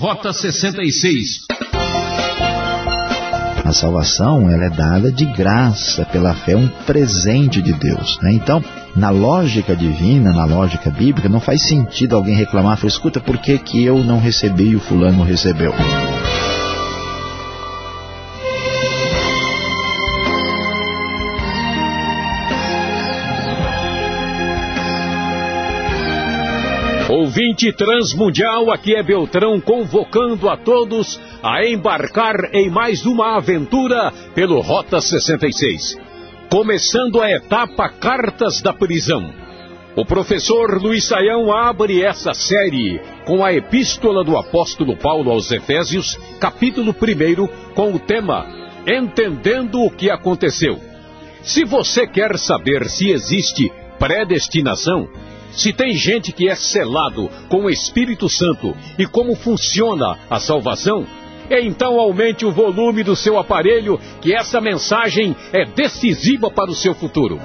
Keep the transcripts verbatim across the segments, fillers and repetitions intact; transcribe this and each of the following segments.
Rota sessenta e seis. A salvação, ela é dada de graça, pela fé, um presente de Deus, né? Então, na lógica divina, na lógica bíblica, não faz sentido alguém reclamar, falar, escuta, por que que eu não recebi e o fulano recebeu? Ouvinte transmundial, aqui é Beltrão convocando a todos a embarcar em mais uma aventura pelo Rota sessenta e seis. Começando a etapa Cartas da Prisão. O professor Luiz Saião abre essa série com a Epístola do Apóstolo Paulo aos Efésios, capítulo primeiro, com o tema Entendendo o que aconteceu. Se você quer saber se existe predestinação, se tem gente que é selado com o Espírito Santo e como funciona a salvação, então aumente o volume do seu aparelho, que essa mensagem é decisiva para o seu futuro.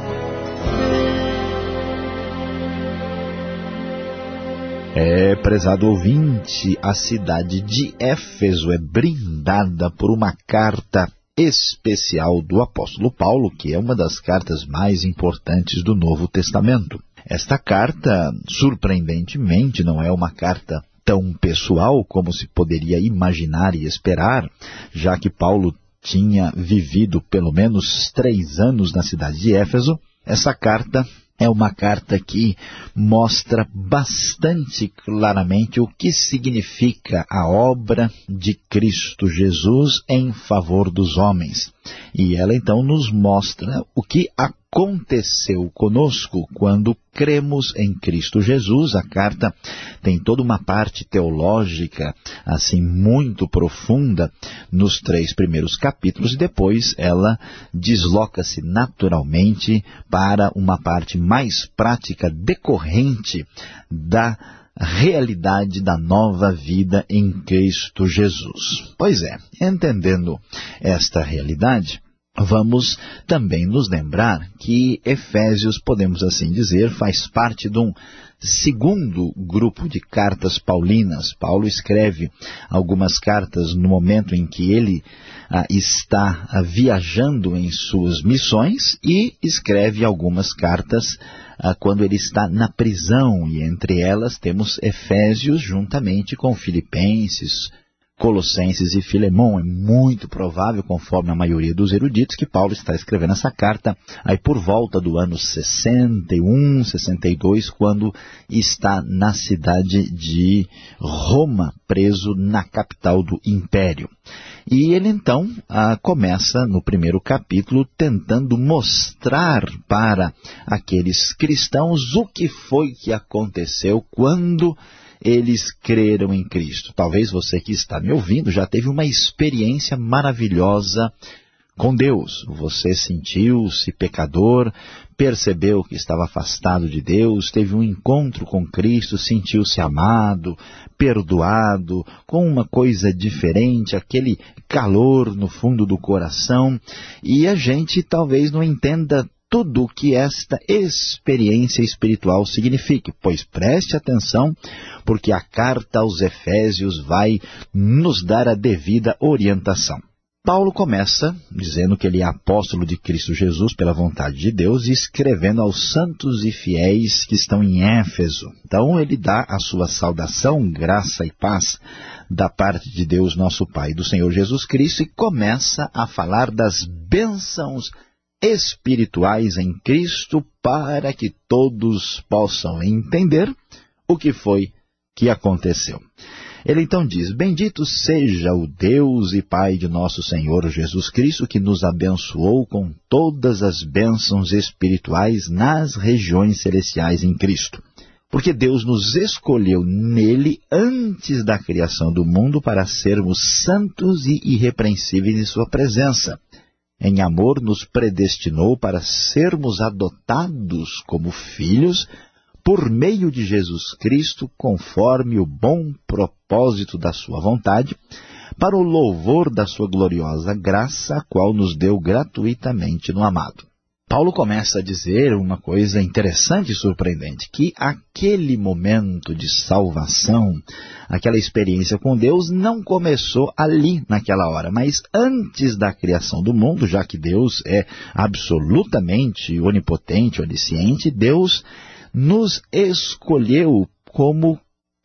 É, prezado ouvinte, a cidade de Éfeso é brindada por uma carta especial do apóstolo Paulo, que é uma das cartas mais importantes do Novo Testamento. Esta carta, surpreendentemente, não é uma carta tão pessoal como se poderia imaginar e esperar, já que Paulo tinha vivido pelo menos três anos na cidade de Éfeso. Essa carta é uma carta que mostra bastante claramente o que significa a obra de Cristo Jesus em favor dos homens. E ela então nos mostra o que aconteceu conosco quando cremos em Cristo Jesus. A carta tem toda uma parte teológica, assim, muito profunda nos três primeiros capítulos, e depois ela desloca-se naturalmente para uma parte mais prática decorrente da realidade da nova vida em Cristo Jesus. Pois é, entendendo esta realidade, vamos também nos lembrar que Efésios, podemos assim dizer, faz parte de um segundo grupo de cartas paulinas. Paulo escreve algumas cartas no momento em que ele ah, está ah, viajando em suas missões, e escreve algumas cartas ah, quando ele está na prisão, e entre elas temos Efésios juntamente com Filipenses, Colossenses e Filemão. É muito provável, conforme a maioria dos eruditos, que Paulo está escrevendo essa carta aí por volta do ano sessenta e um, sessenta e dois, quando está na cidade de Roma, preso na capital do Império. E ele então ah, começa no primeiro capítulo tentando mostrar para aqueles cristãos o que foi que aconteceu quando eles creram em Cristo. Talvez você que está me ouvindo já teve uma experiência maravilhosa com Deus. Você sentiu-se pecador, percebeu que estava afastado de Deus, teve um encontro com Cristo, sentiu-se amado, perdoado, com uma coisa diferente, aquele calor no fundo do coração. E a gente talvez não entenda tudo o que esta experiência espiritual significa. Pois preste atenção, porque a carta aos Efésios vai nos dar a devida orientação. Paulo começa dizendo que ele é apóstolo de Cristo Jesus pela vontade de Deus, e escrevendo aos santos e fiéis que estão em Éfeso. Então ele dá a sua saudação, graça e paz da parte de Deus nosso Pai e do Senhor Jesus Cristo, e começa a falar das bênçãos espirituais em Cristo, para que todos possam entender o que foi que aconteceu. Ele então diz: bendito seja o Deus e Pai de nosso Senhor Jesus Cristo, que nos abençoou com todas as bênçãos espirituais nas regiões celestiais em Cristo. Porque Deus nos escolheu nele antes da criação do mundo para sermos santos e irrepreensíveis em sua presença. Em amor nos predestinou para sermos adotados como filhos por meio de Jesus Cristo, conforme o bom propósito da sua vontade, para o louvor da sua gloriosa graça, a qual nos deu gratuitamente no amado. Paulo começa a dizer uma coisa interessante e surpreendente, que aquele momento de salvação, aquela experiência com Deus não começou ali naquela hora, mas antes da criação do mundo, já que Deus é absolutamente onipotente, onisciente, Deus nos escolheu como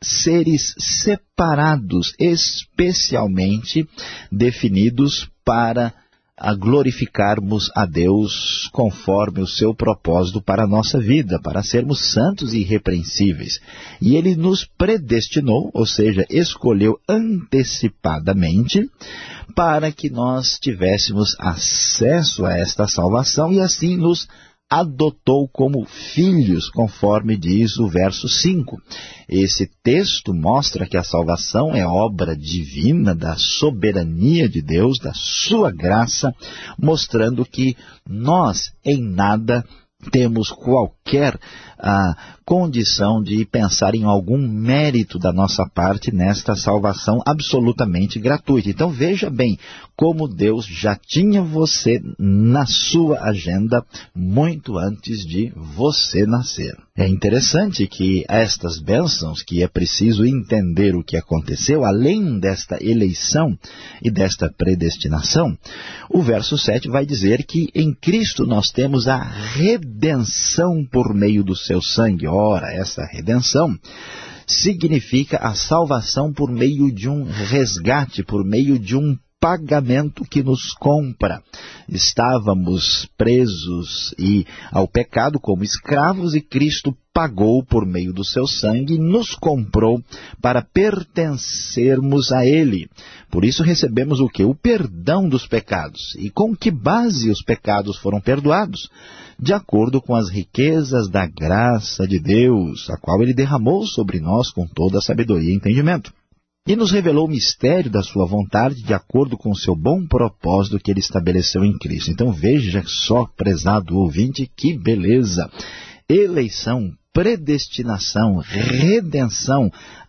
seres separados, especialmente definidos para a glorificarmos a Deus conforme o seu propósito para a nossa vida, para sermos santos e irrepreensíveis. E Ele nos predestinou, ou seja, escolheu antecipadamente para que nós tivéssemos acesso a esta salvação e assim nos adotou como filhos, conforme diz o verso cinco. Esse texto mostra que a salvação é obra divina da soberania de Deus, da sua graça, mostrando que nós em nada temos qualquer ah, condição de pensar em algum mérito da nossa parte nesta salvação absolutamente gratuita. Então veja bem como Deus já tinha você na sua agenda muito antes de você nascer. É interessante que estas bênçãos, que é preciso entender o que aconteceu, além desta eleição e desta predestinação, o verso sete vai dizer que em Cristo nós temos a redenção por meio do seu sangue. Ora, essa redenção significa a salvação por meio de um resgate, por meio de um pagamento que nos compra. Estávamos presos e ao pecado como escravos e Cristo pagou por meio do seu sangue e nos comprou para pertencermos a Ele. Por isso recebemos o quê? O perdão dos pecados. E com que base os pecados foram perdoados? De acordo com as riquezas da graça de Deus, a qual Ele derramou sobre nós com toda a sabedoria e entendimento. E nos revelou o mistério da sua vontade de acordo com o seu bom propósito que Ele estabeleceu em Cristo. Então veja só, prezado ouvinte, que beleza! Eleição, predestinação, redenção,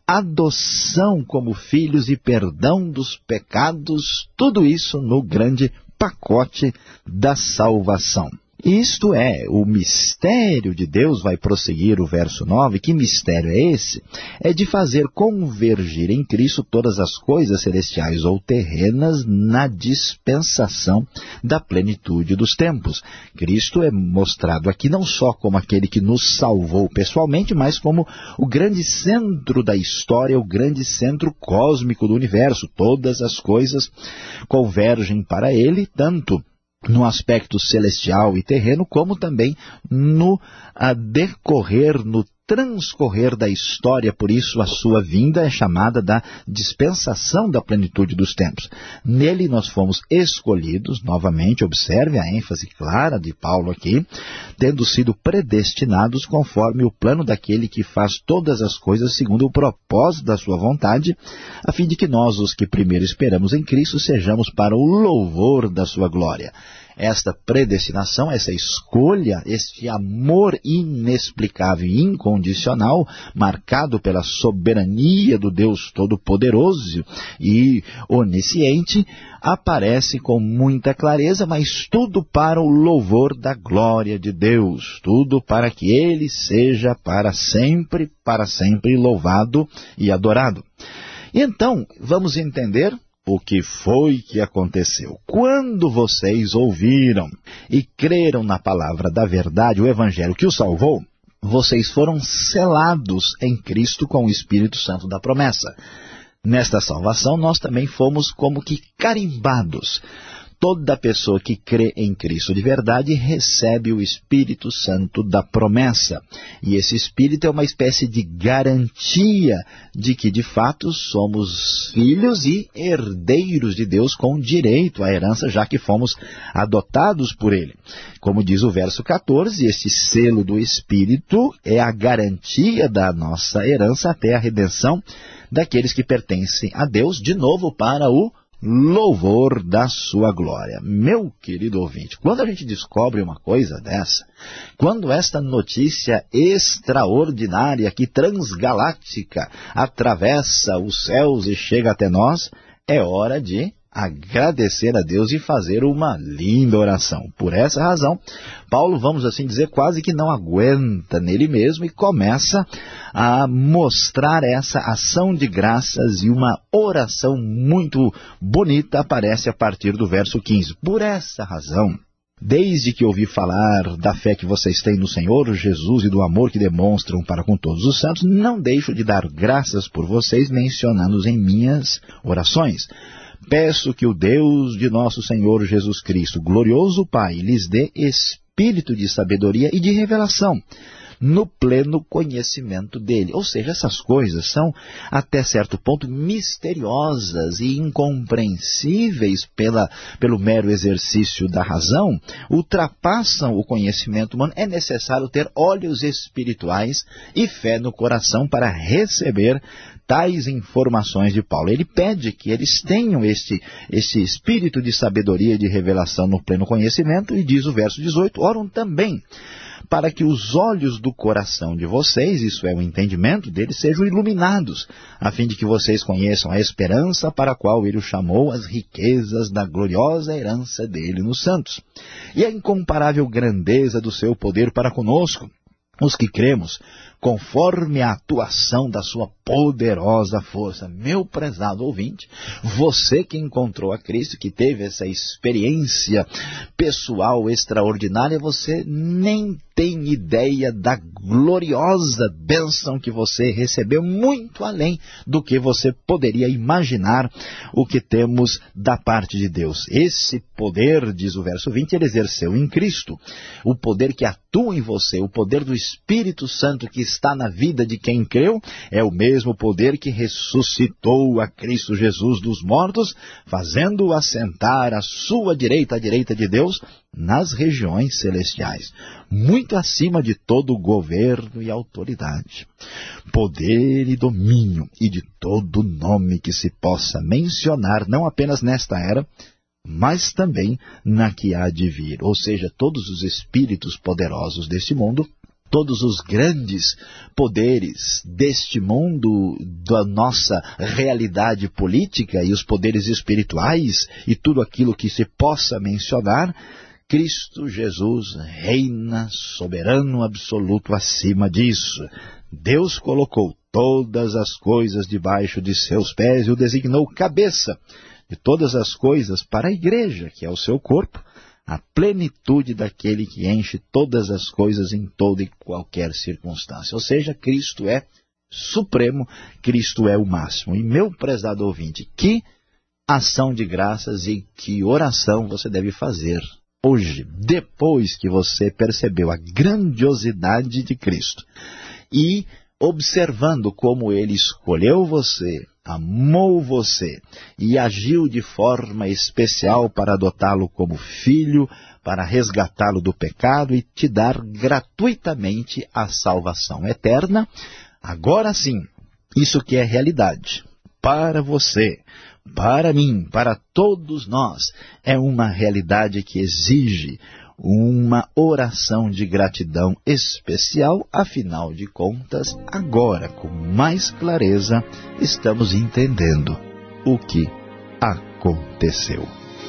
adoção como filhos e perdão dos pecados, tudo isso no grande pacote da salvação. Isto é, o mistério de Deus, vai prosseguir o verso nove, que mistério é esse? É de fazer convergir em Cristo todas as coisas celestiais ou terrenas na dispensação da plenitude dos tempos. Cristo é mostrado aqui não só como aquele que nos salvou pessoalmente, mas como o grande centro da história, o grande centro cósmico do universo. Todas as coisas convergem para Ele, tanto no aspecto celestial e terreno, como também no a decorrer, no transcorrer da história. Por isso a sua vinda é chamada da dispensação da plenitude dos tempos. Nele nós fomos escolhidos, novamente, observe a ênfase clara de Paulo aqui, tendo sido predestinados conforme o plano daquele que faz todas as coisas segundo o propósito da sua vontade, a fim de que nós, os que primeiro esperamos em Cristo, sejamos para o louvor da sua glória. Esta predestinação, essa escolha, este amor inexplicável e incondicional, marcado pela soberania do Deus Todo-Poderoso e onisciente, aparece com muita clareza, mas tudo para o louvor da glória de Deus, tudo para que Ele seja para sempre, para sempre louvado e adorado. E então, vamos entender o que foi que aconteceu. Quando vocês ouviram e creram na palavra da verdade, o Evangelho que os salvou, vocês foram selados em Cristo com o Espírito Santo da promessa. Nesta salvação, nós também fomos como que carimbados. Toda pessoa que crê em Cristo de verdade recebe o Espírito Santo da promessa. E esse Espírito é uma espécie de garantia de que, de fato, somos filhos e herdeiros de Deus com direito à herança, já que fomos adotados por Ele. Como diz o verso quatorze, este selo do Espírito é a garantia da nossa herança até a redenção daqueles que pertencem a Deus, de novo para o louvor da sua glória. Meu querido ouvinte, quando a gente descobre uma coisa dessa, quando esta notícia extraordinária que transgaláctica atravessa os céus e chega até nós, é hora de agradecer a Deus e fazer uma linda oração. Por essa razão, Paulo, vamos assim dizer, quase que não aguenta nele mesmo e começa a mostrar essa ação de graças, e uma oração muito bonita aparece a partir do verso quinze. Por essa razão, desde que ouvi falar da fé que vocês têm no Senhor Jesus e do amor que demonstram para com todos os santos, não deixo de dar graças por vocês, mencionando-os em minhas orações. Peço que o Deus de nosso Senhor Jesus Cristo, glorioso Pai, lhes dê espírito de sabedoria e de revelação, no pleno conhecimento dele. Ou seja, essas coisas são, até certo ponto, misteriosas e incompreensíveis pela, pelo mero exercício da razão, ultrapassam o conhecimento humano. É necessário ter olhos espirituais e fé no coração para receber tais informações de Paulo. Ele pede que eles tenham este, este espírito de sabedoria e de revelação no pleno conhecimento, e diz o verso dezoito, oram também para que os olhos do coração de vocês, isso é, o entendimento deles, sejam iluminados, a fim de que vocês conheçam a esperança para a qual ele o chamou, as riquezas da gloriosa herança dele nos santos, e a incomparável grandeza do seu poder para conosco, os que cremos, conforme a atuação da sua poderosa força. Meu prezado ouvinte, você que encontrou a Cristo, que teve essa experiência pessoal extraordinária, você nem tem ideia da gloriosa bênção que você recebeu, muito além do que você poderia imaginar o que temos da parte de Deus. Esse poder, diz o verso vinte, ele exerceu em Cristo. O poder que atua em você, o poder do Espírito Santo que está na vida de quem creu, é o mesmo poder que ressuscitou a Cristo Jesus dos mortos, fazendo-o assentar à sua direita, à direita de Deus, nas regiões celestiais, muito acima de todo governo e autoridade, poder e domínio, e de todo nome que se possa mencionar, não apenas nesta era, mas também na que há de vir. Ou seja, todos os espíritos poderosos deste mundo, todos os grandes poderes deste mundo, da nossa realidade política, e os poderes espirituais, e tudo aquilo que se possa mencionar, Cristo Jesus reina soberano absoluto acima disso. Deus colocou todas as coisas debaixo de seus pés e o designou cabeça de todas as coisas para a igreja, que é o seu corpo, a plenitude daquele que enche todas as coisas em toda e qualquer circunstância. Ou seja, Cristo é supremo, Cristo é o máximo. E, meu prezado ouvinte, que ação de graças e que oração você deve fazer hoje, depois que você percebeu a grandiosidade de Cristo e observando como Ele escolheu você, amou você e agiu de forma especial para adotá-lo como filho, para resgatá-lo do pecado e te dar gratuitamente a salvação eterna. Agora sim, isso que é realidade para você, para mim, para todos nós, é uma realidade que exige uma oração de gratidão especial. Afinal de contas, agora, com mais clareza, estamos entendendo o que aconteceu.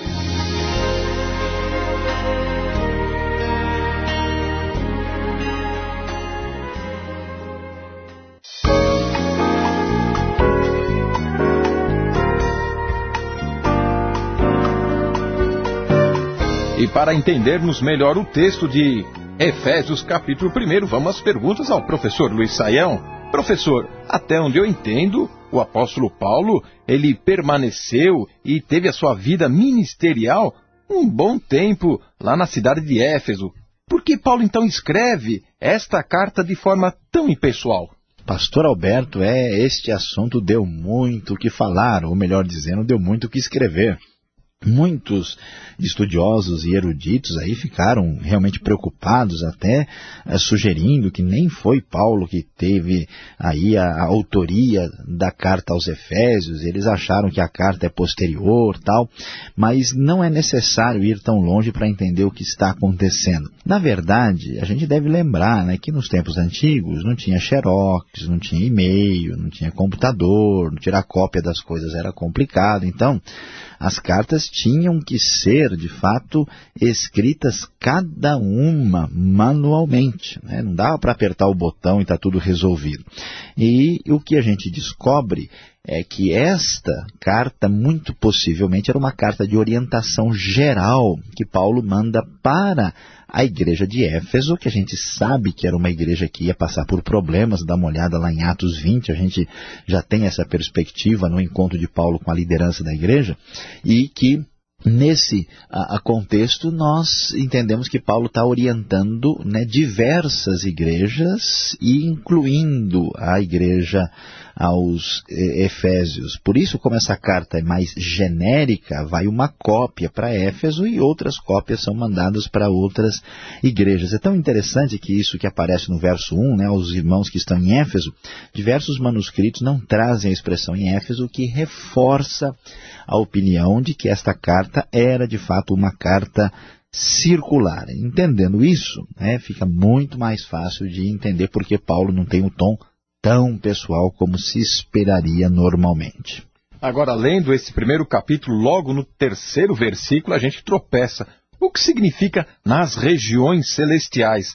E para entendermos melhor o texto de Efésios capítulo um, vamos às perguntas ao professor Luiz Saião. Professor, até onde eu entendo, o apóstolo Paulo, ele permaneceu e teve a sua vida ministerial um bom tempo lá na cidade de Éfeso. Por que Paulo então escreve esta carta de forma tão impessoal? Pastor Alberto, é, este assunto deu muito o que falar, ou melhor dizendo, deu muito o que escrever. Muitos estudiosos e eruditos aí ficaram realmente preocupados, até eh, sugerindo que nem foi Paulo que teve aí a, a autoria da carta aos Efésios. Eles acharam que a carta é posterior, tal, mas não é necessário ir tão longe para entender o que está acontecendo. Na verdade, a gente deve lembrar, né, que nos tempos antigos não tinha xerox, não tinha e-mail, não tinha computador, tirar cópia das coisas era complicado. Então, as cartas tinham que ser, de fato, escritas cada uma manualmente, né? Não dava para apertar o botão e está tudo resolvido. E o que a gente descobre é que esta carta, muito possivelmente, era uma carta de orientação geral que Paulo manda para a igreja de Éfeso, que a gente sabe que era uma igreja que ia passar por problemas. Dá uma olhada lá em Atos vinte, a gente já tem essa perspectiva no encontro de Paulo com a liderança da igreja, e que nesse a, a contexto nós entendemos que Paulo está orientando, né, diversas igrejas, e incluindo a igreja aos Efésios. Por isso, como essa carta é mais genérica, vai uma cópia para Éfeso e outras cópias são mandadas para outras igrejas. É tão interessante que isso que aparece no verso um, né, os irmãos que estão em Éfeso, diversos manuscritos não trazem a expressão em Éfeso, o que reforça a opinião de que esta carta era de fato uma carta circular. Entendendo isso, né, fica muito mais fácil de entender porque Paulo não tem o tom tão pessoal como se esperaria normalmente. Agora, lendo esse primeiro capítulo, logo no terceiro versículo, a gente tropeça. O que significa nas regiões celestiais?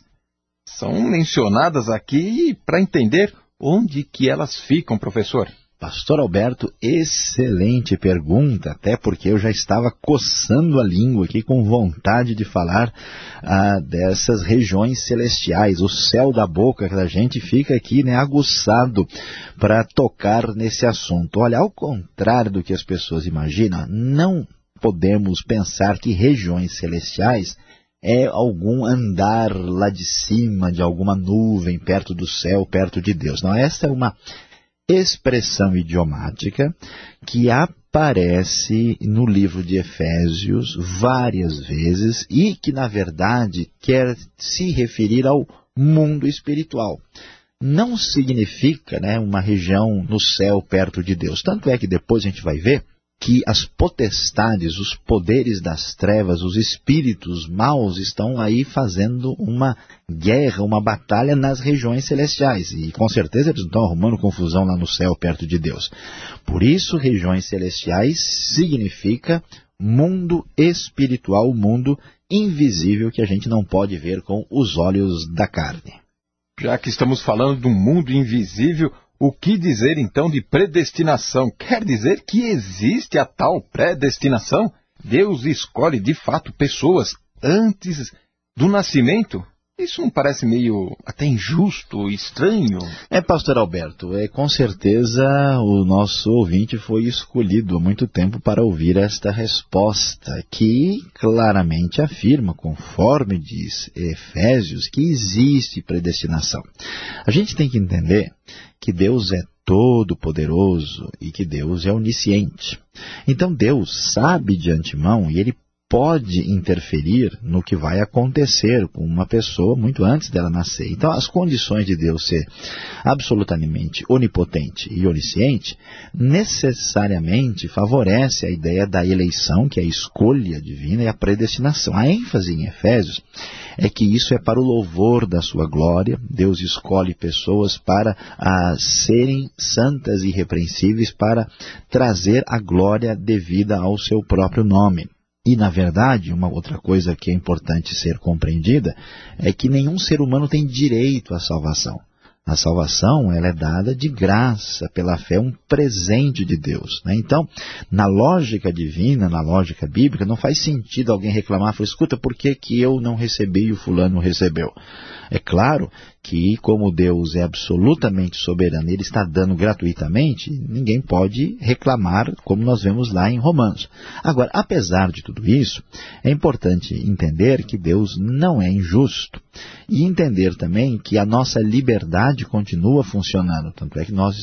São mencionadas aqui para entender onde que elas ficam, professor. Pastor Alberto, excelente pergunta, até porque eu já estava coçando a língua aqui com vontade de falar ah, dessas regiões celestiais. O céu da boca da gente fica aqui, né, aguçado para tocar nesse assunto. Olha, ao contrário do que as pessoas imaginam, não podemos pensar que regiões celestiais é algum andar lá de cima de alguma nuvem, perto do céu, perto de Deus. Não, essa é uma expressão idiomática que aparece no livro de Efésios várias vezes e que, na verdade, quer se referir ao mundo espiritual. Não significa, né, uma região no céu perto de Deus. Tanto é que depois a gente vai ver que as potestades, os poderes das trevas, os espíritos maus estão aí fazendo uma guerra, uma batalha nas regiões celestiais. E com certeza eles não estão arrumando confusão lá no céu perto de Deus. Por isso, regiões celestiais significa mundo espiritual, mundo invisível que a gente não pode ver com os olhos da carne. Já que estamos falando de um mundo invisível, o que dizer então de predestinação? Quer dizer que existe a tal predestinação? Deus escolhe de fato pessoas antes do nascimento? Isso não parece meio até injusto, estranho? É, pastor Alberto, é, com certeza o nosso ouvinte foi escolhido há muito tempo para ouvir esta resposta, que claramente afirma, conforme diz Efésios, que existe predestinação. A gente tem que entender que Deus é todo-poderoso e que Deus é onisciente. Então Deus sabe de antemão e Ele pode interferir no que vai acontecer com uma pessoa muito antes dela nascer. Então, as condições de Deus ser absolutamente onipotente e onisciente necessariamente favorece a ideia da eleição, que é a escolha divina, e a predestinação. A ênfase em Efésios é que isso é para o louvor da sua glória. Deus escolhe pessoas para ah, serem santas e irrepreensíveis, para trazer a glória devida ao seu próprio nome. E, na verdade, uma outra coisa que é importante ser compreendida é que nenhum ser humano tem direito à salvação. A salvação, ela é dada de graça, pela fé, um presente de Deus, né? Então, na lógica divina, na lógica bíblica, não faz sentido alguém reclamar, falar, escuta, por que que eu não recebi e o fulano recebeu? É claro que, como Deus é absolutamente soberano, Ele está dando gratuitamente, ninguém pode reclamar, como nós vemos lá em Romanos. Agora, apesar de tudo isso, é importante entender que Deus não é injusto e entender também que a nossa liberdade continua funcionando. Tanto é que nós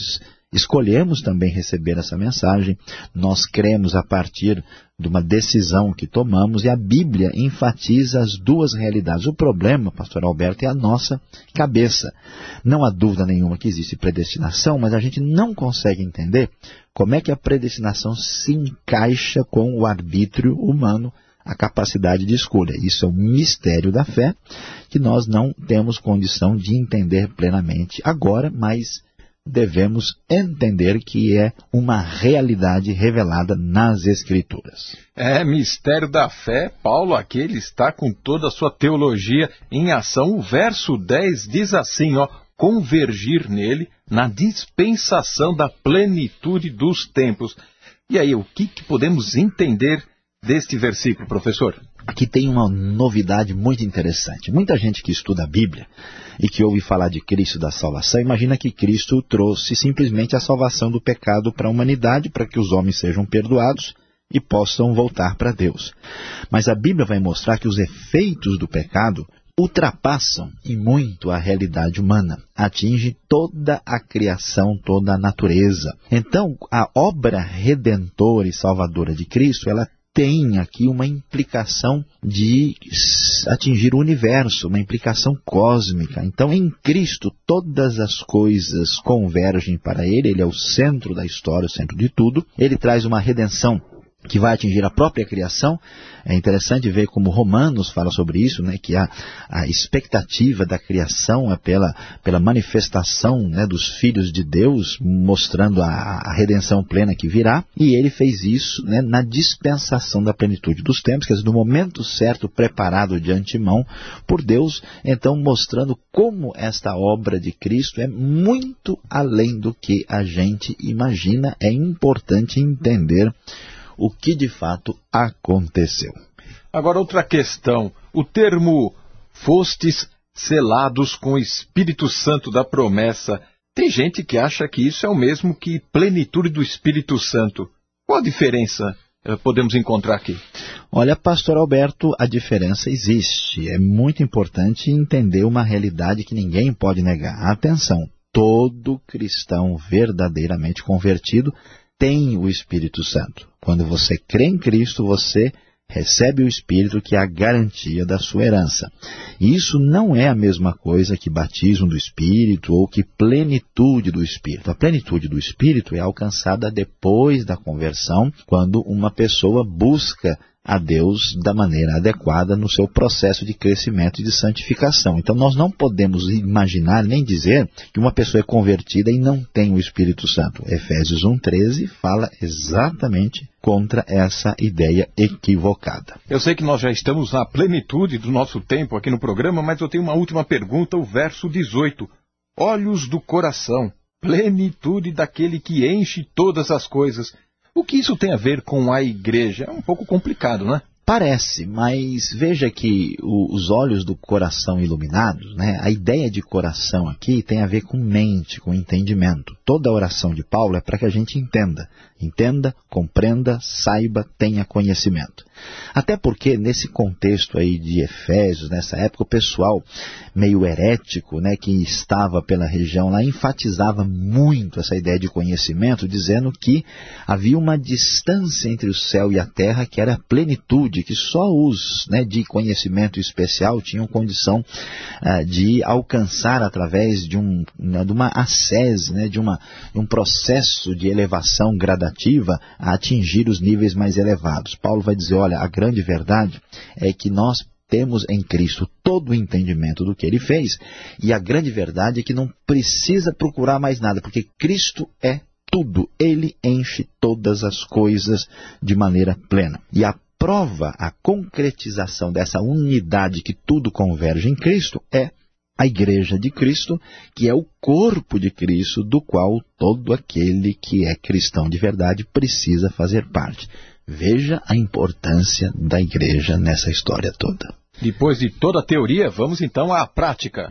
escolhemos também receber essa mensagem, nós cremos a partir de uma decisão que tomamos, e a Bíblia enfatiza as duas realidades. O problema, pastor Alberto, é a nossa cabeça. Não há dúvida nenhuma que existe predestinação, mas a gente não consegue entender como é que a predestinação se encaixa com o arbítrio humano, a capacidade de escolha. Isso é um mistério da fé que nós não temos condição de entender plenamente agora, mas devemos entender que é uma realidade revelada nas Escrituras. É, mistério da fé. Paulo aqui ele está com toda a sua teologia em ação. O verso dez diz assim, ó, convergir nele na dispensação da plenitude dos tempos. E aí, o que, que podemos entender deste versículo, professor? Aqui tem uma novidade muito interessante. Muita gente que estuda a Bíblia e que ouve falar de Cristo, da salvação, imagina que Cristo trouxe simplesmente a salvação do pecado para a humanidade, para que os homens sejam perdoados e possam voltar para Deus. Mas a Bíblia vai mostrar que os efeitos do pecado ultrapassam e muito a realidade humana, atinge toda a criação, toda a natureza. Então, a obra redentora e salvadora de Cristo, ela tem aqui uma implicação de atingir o universo, uma implicação cósmica. Então, em Cristo, todas as coisas convergem para Ele, Ele é o centro da história, o centro de tudo. Ele traz uma redenção que vai atingir a própria criação. É interessante ver como Romanos fala sobre isso, né, que a, a expectativa da criação é pela, pela manifestação, né, dos filhos de Deus, mostrando a, a redenção plena que virá, e ele fez isso, né, na dispensação da plenitude dos tempos, quer dizer, no momento certo, preparado de antemão por Deus, então mostrando como esta obra de Cristo é muito além do que a gente imagina. É importante entender o que de fato aconteceu. Agora, outra questão. O termo fostes selados com o Espírito Santo da promessa. Tem gente que acha que isso é o mesmo que plenitude do Espírito Santo. Qual a diferença eh, podemos encontrar aqui? Olha, pastor Alberto, a diferença existe. É muito importante entender uma realidade que ninguém pode negar. Atenção, todo cristão verdadeiramente convertido tem o Espírito Santo. Quando você crê em Cristo, você recebe o Espírito, que é a garantia da sua herança. E isso não é a mesma coisa que batismo do Espírito ou que plenitude do Espírito. A plenitude do Espírito é alcançada depois da conversão, quando uma pessoa busca a Deus da maneira adequada no seu processo de crescimento e de santificação. Então nós não podemos imaginar nem dizer que uma pessoa é convertida e não tem o Espírito Santo. Efésios um, treze fala exatamente contra essa ideia equivocada. Eu sei que nós já estamos na plenitude do nosso tempo aqui no programa, mas eu tenho uma última pergunta, o verso dezoito. Olhos do coração, plenitude daquele que enche todas as coisas. O que isso tem a ver com a igreja? É um pouco complicado, né? Parece, mas veja que o, os olhos do coração iluminados, né? A ideia de coração aqui tem a ver com mente, com entendimento. Toda a oração de Paulo é para que a gente entenda. Entenda, compreenda, saiba, tenha conhecimento. Até porque nesse contexto aí de Efésios, nessa época, o pessoal meio herético, né, que estava pela região lá, enfatizava muito essa ideia de conhecimento, dizendo que havia uma distância entre o céu e a terra que era plenitude, que só os, né, de conhecimento especial tinham condição uh, de alcançar através de, um, né, de uma ascese, né, de, uma, de um processo de elevação gradativa a atingir os níveis mais elevados. Paulo vai dizer, olha, a grande verdade é que nós temos em Cristo todo o entendimento do que Ele fez, e a grande verdade é que não precisa procurar mais nada, porque Cristo é tudo. Ele enche todas as coisas de maneira plena. E a prova, a concretização dessa unidade que tudo converge em Cristo é a igreja de Cristo, que é o corpo de Cristo, do qual todo aquele que é cristão de verdade precisa fazer parte. Veja a importância da igreja nessa história toda. Depois de toda a teoria, vamos então à prática.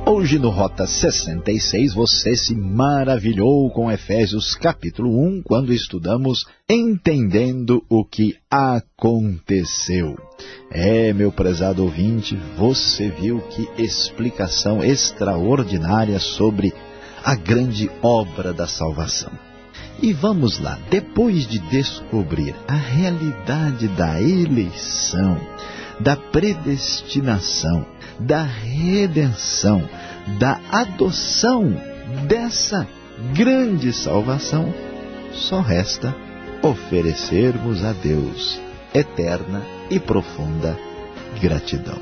Hoje no Rota sessenta e seis você se maravilhou com Efésios capítulo um, quando estudamos Entendendo o que Aconteceu. É, meu prezado ouvinte, você viu que explicação extraordinária sobre a grande obra da salvação. E vamos lá, depois de descobrir a realidade da eleição, da predestinação, da redenção, da adoção dessa grande salvação, só resta oferecermos a Deus eterna e profunda gratidão.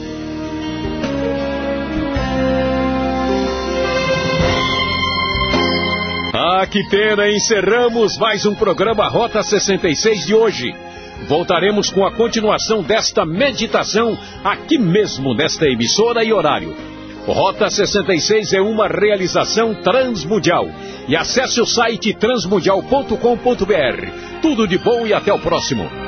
Ah, que pena! Encerramos mais um programa Rota sessenta e seis de hoje. Voltaremos com a continuação desta meditação aqui mesmo nesta emissora e horário. Rota sessenta e seis é uma realização transmundial. E acesse o site transmundial ponto com ponto br. Tudo de bom e até o próximo.